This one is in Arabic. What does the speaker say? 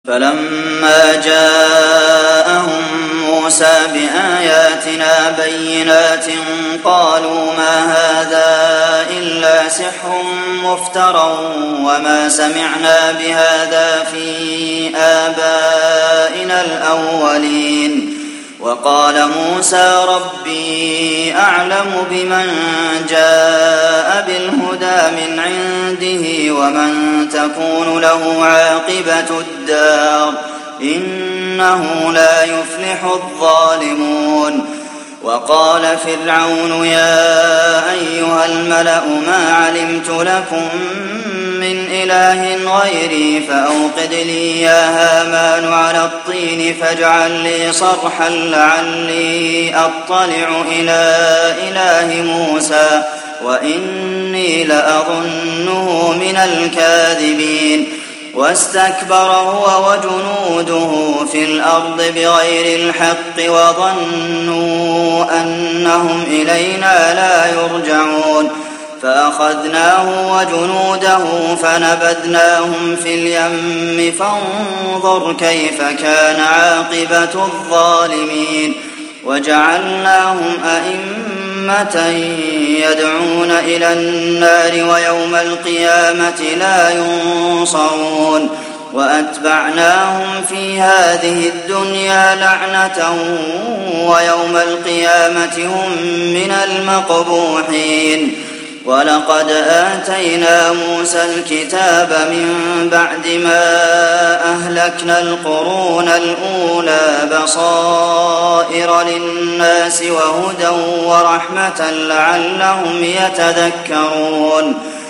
فلما جاءهم موسى بآياتنا بينات قالوا ما هذا إلا سحر مفترى وما سمعنا بهذا في آبائنا الأولين. وقال موسى ربي أعلم بمن جاء بالهدى من عنده ومن تكون له عاقبة الدار إنه لا يفلح الظالمون. وقال فرعون يا أيها الملأ ما علمت لكم من إله غيري فأوقد لي يا هامان على الطين فاجعل لي صرحا لعلي أطلع إلى إله موسى وإني لأظنه من الكاذبين. واستكبر هو وجنوده في الأرض بغير الحق وظنوا أنهم إلينا لا يرجعون. فأخذناه وجنوده فنبذناهم في اليم فانظر كيف كان عاقبة الظالمين. وجعلناهم أئمة يدعون إلى النار ويوم القيامة لا ينصرون. وأتبعناهم في هذه الدنيا لعنة ويوم القيامة هم من المقبوحين. ولقد آتينا موسى الكتاب من بعد ما أهلكنا القرون الأولى بصائر للناس وهدى ورحمة لعلهم يتذكرون.